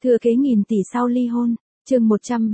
Thừa kế nghìn tỷ sau ly hôn, chương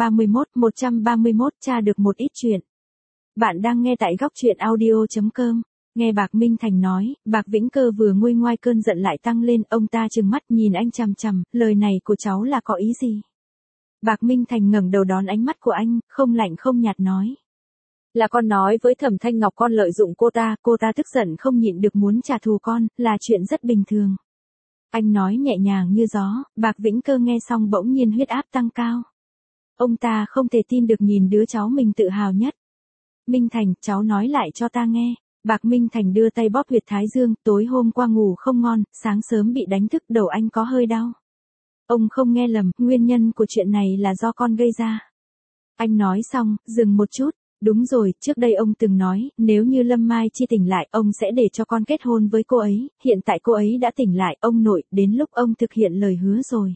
131, tra được một ít chuyện. Bạn đang nghe tại góc truyện audio.com. Nghe Bạc Minh Thành nói, Bạc Vĩnh Cơ vừa nguôi ngoai cơn giận lại tăng lên, ông ta trừng mắt nhìn anh chằm chằm, lời này của cháu là có ý gì? Bạc Minh Thành ngẩng đầu đón ánh mắt của anh, không lạnh không nhạt nói. Là con nói với Thẩm Thanh Ngọc con lợi dụng cô ta tức giận không nhịn được muốn trả thù con, là chuyện rất bình thường. Anh nói nhẹ nhàng như gió, Bạc Vĩnh Cơ nghe xong bỗng nhiên huyết áp tăng cao. Ông ta không thể tin được nhìn đứa cháu mình tự hào nhất. Minh Thành, cháu nói lại cho ta nghe. Bạc Minh Thành đưa tay bóp huyệt thái dương, tối hôm qua ngủ không ngon, sáng sớm bị đánh thức đầu anh có hơi đau. Ông không nghe lầm, nguyên nhân của chuyện này là do con gây ra. Anh nói xong, dừng một chút. Đúng rồi, trước đây ông từng nói, nếu như Lâm Mai Chi tỉnh lại, ông sẽ để cho con kết hôn với cô ấy, hiện tại cô ấy đã tỉnh lại, ông nội, đến lúc ông thực hiện lời hứa rồi.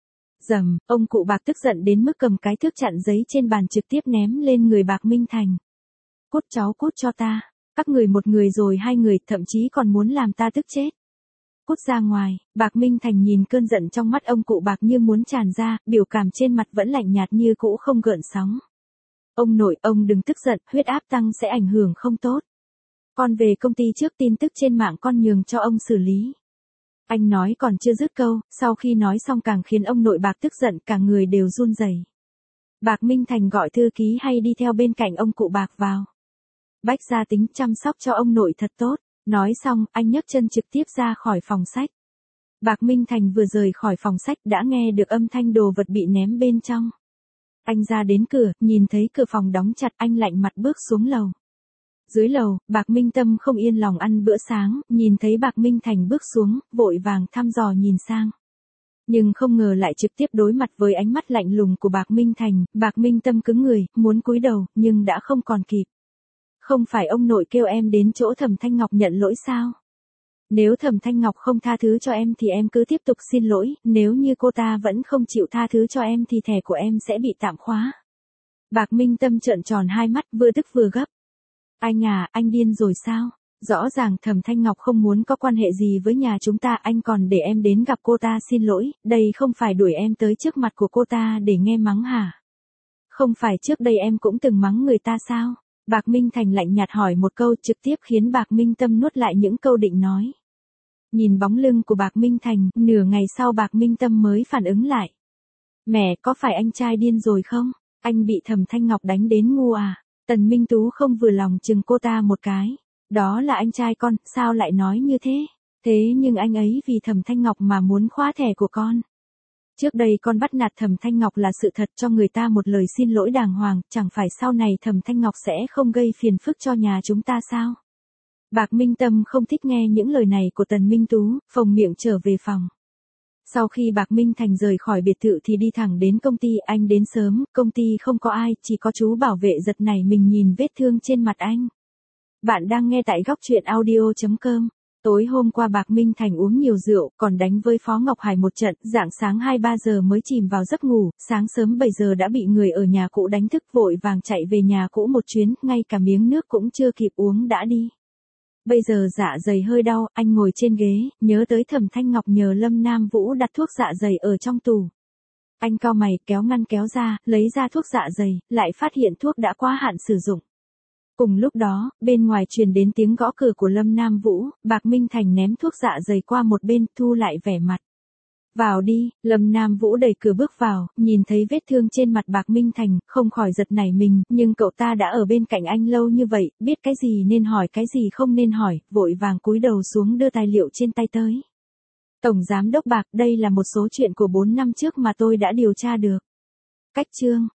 Dầm, ông cụ Bạc tức giận đến mức cầm cái thước chặn giấy trên bàn trực tiếp ném lên người Bạc Minh Thành. Cút cháu cút cho ta, các người một người rồi hai người, thậm chí còn muốn làm ta tức chết. Cút ra ngoài, Bạc Minh Thành nhìn cơn giận trong mắt ông cụ Bạc như muốn tràn ra, biểu cảm trên mặt vẫn lạnh nhạt như cũ không gợn sóng. Ông nội, ông đừng tức giận, huyết áp tăng sẽ ảnh hưởng không tốt. Con về công ty trước, tin tức trên mạng con nhường cho ông xử lý. Anh nói còn chưa dứt câu, sau khi nói xong càng khiến ông nội Bạc tức giận, cả người đều run rẩy. Bạc Minh Thành gọi thư ký hay đi theo bên cạnh ông cụ Bạc vào. Bách gia tính chăm sóc cho ông nội thật tốt. Nói xong, anh nhấc chân trực tiếp ra khỏi phòng sách. Bạc Minh Thành vừa rời khỏi phòng sách đã nghe được âm thanh đồ vật bị ném bên trong. Anh ra đến cửa, nhìn thấy cửa phòng đóng chặt, anh lạnh mặt bước xuống lầu. Dưới lầu, Bạc Minh Tâm không yên lòng ăn bữa sáng, nhìn thấy Bạc Minh Thành bước xuống, vội vàng thăm dò nhìn sang. Nhưng không ngờ lại trực tiếp đối mặt với ánh mắt lạnh lùng của Bạc Minh Thành, Bạc Minh Tâm cứng người, muốn cúi đầu, nhưng đã không còn kịp. Không phải ông nội kêu em đến chỗ Thẩm Thanh Ngọc nhận lỗi sao? Nếu Thẩm Thanh Ngọc không tha thứ cho em thì em cứ tiếp tục xin lỗi, nếu như cô ta vẫn không chịu tha thứ cho em thì thẻ của em sẽ bị tạm khóa. Bạc Minh Tâm trợn tròn hai mắt vừa tức vừa gấp. Anh à, anh điên rồi sao? Rõ ràng Thẩm Thanh Ngọc không muốn có quan hệ gì với nhà chúng ta, anh còn để em đến gặp cô ta xin lỗi, đây không phải đuổi em tới trước mặt của cô ta để nghe mắng hả? Không phải trước đây em cũng từng mắng người ta sao? Bạc Minh Thành lạnh nhạt hỏi một câu trực tiếp khiến Bạc Minh Tâm nuốt lại những câu định nói. Nhìn bóng lưng của Bạc Minh Thành, nửa ngày sau Bạc Minh Tâm mới phản ứng lại. Mẹ, có phải anh trai điên rồi không? Anh bị Thẩm Thanh Ngọc đánh đến ngu à? Tần Minh Tú không vừa lòng chừng cô ta một cái. Đó là anh trai con, sao lại nói như thế? Thế nhưng anh ấy vì Thẩm Thanh Ngọc mà muốn khóa thẻ của con. Trước đây con bắt nạt Thẩm Thanh Ngọc là sự thật, cho người ta một lời xin lỗi đàng hoàng, chẳng phải sau này Thẩm Thanh Ngọc sẽ không gây phiền phức cho nhà chúng ta sao? Bạc Minh Tâm không thích nghe những lời này của Tần Minh Tú, phồng miệng trở về phòng. Sau khi Bạc Minh Thành rời khỏi biệt thự thì đi thẳng đến công ty, anh đến sớm, công ty không có ai, chỉ có chú bảo vệ giật nảy mình nhìn vết thương trên mặt anh. Bạn đang nghe tại góc truyện audio.com. Tối hôm qua Bạc Minh Thành uống nhiều rượu, còn đánh với Phó Ngọc Hải một trận, rạng sáng 2-3 giờ mới chìm vào giấc ngủ, sáng sớm 7 giờ đã bị người ở nhà cũ đánh thức, vội vàng chạy về nhà cũ một chuyến, ngay cả miếng nước cũng chưa kịp uống đã đi. Bây giờ dạ dày hơi đau, anh ngồi trên ghế, nhớ tới Thẩm Thanh Ngọc nhờ Lâm Nam Vũ đặt thuốc dạ dày ở trong tủ. Anh cau mày, kéo ngăn kéo ra, lấy ra thuốc dạ dày, lại phát hiện thuốc đã quá hạn sử dụng. Cùng lúc đó, bên ngoài truyền đến tiếng gõ cửa của Lâm Nam Vũ, Bạc Minh Thành ném thuốc dạ dày qua một bên, thu lại vẻ mặt. Vào đi, Lâm Nam Vũ đẩy cửa bước vào, nhìn thấy vết thương trên mặt Bạc Minh Thành, không khỏi giật nảy mình, nhưng cậu ta đã ở bên cạnh anh lâu như vậy, biết cái gì nên hỏi cái gì không nên hỏi, vội vàng cúi đầu xuống đưa tài liệu trên tay tới. Tổng Giám đốc Bạc, đây là một số chuyện của 4 năm trước mà tôi đã điều tra được. Cách chương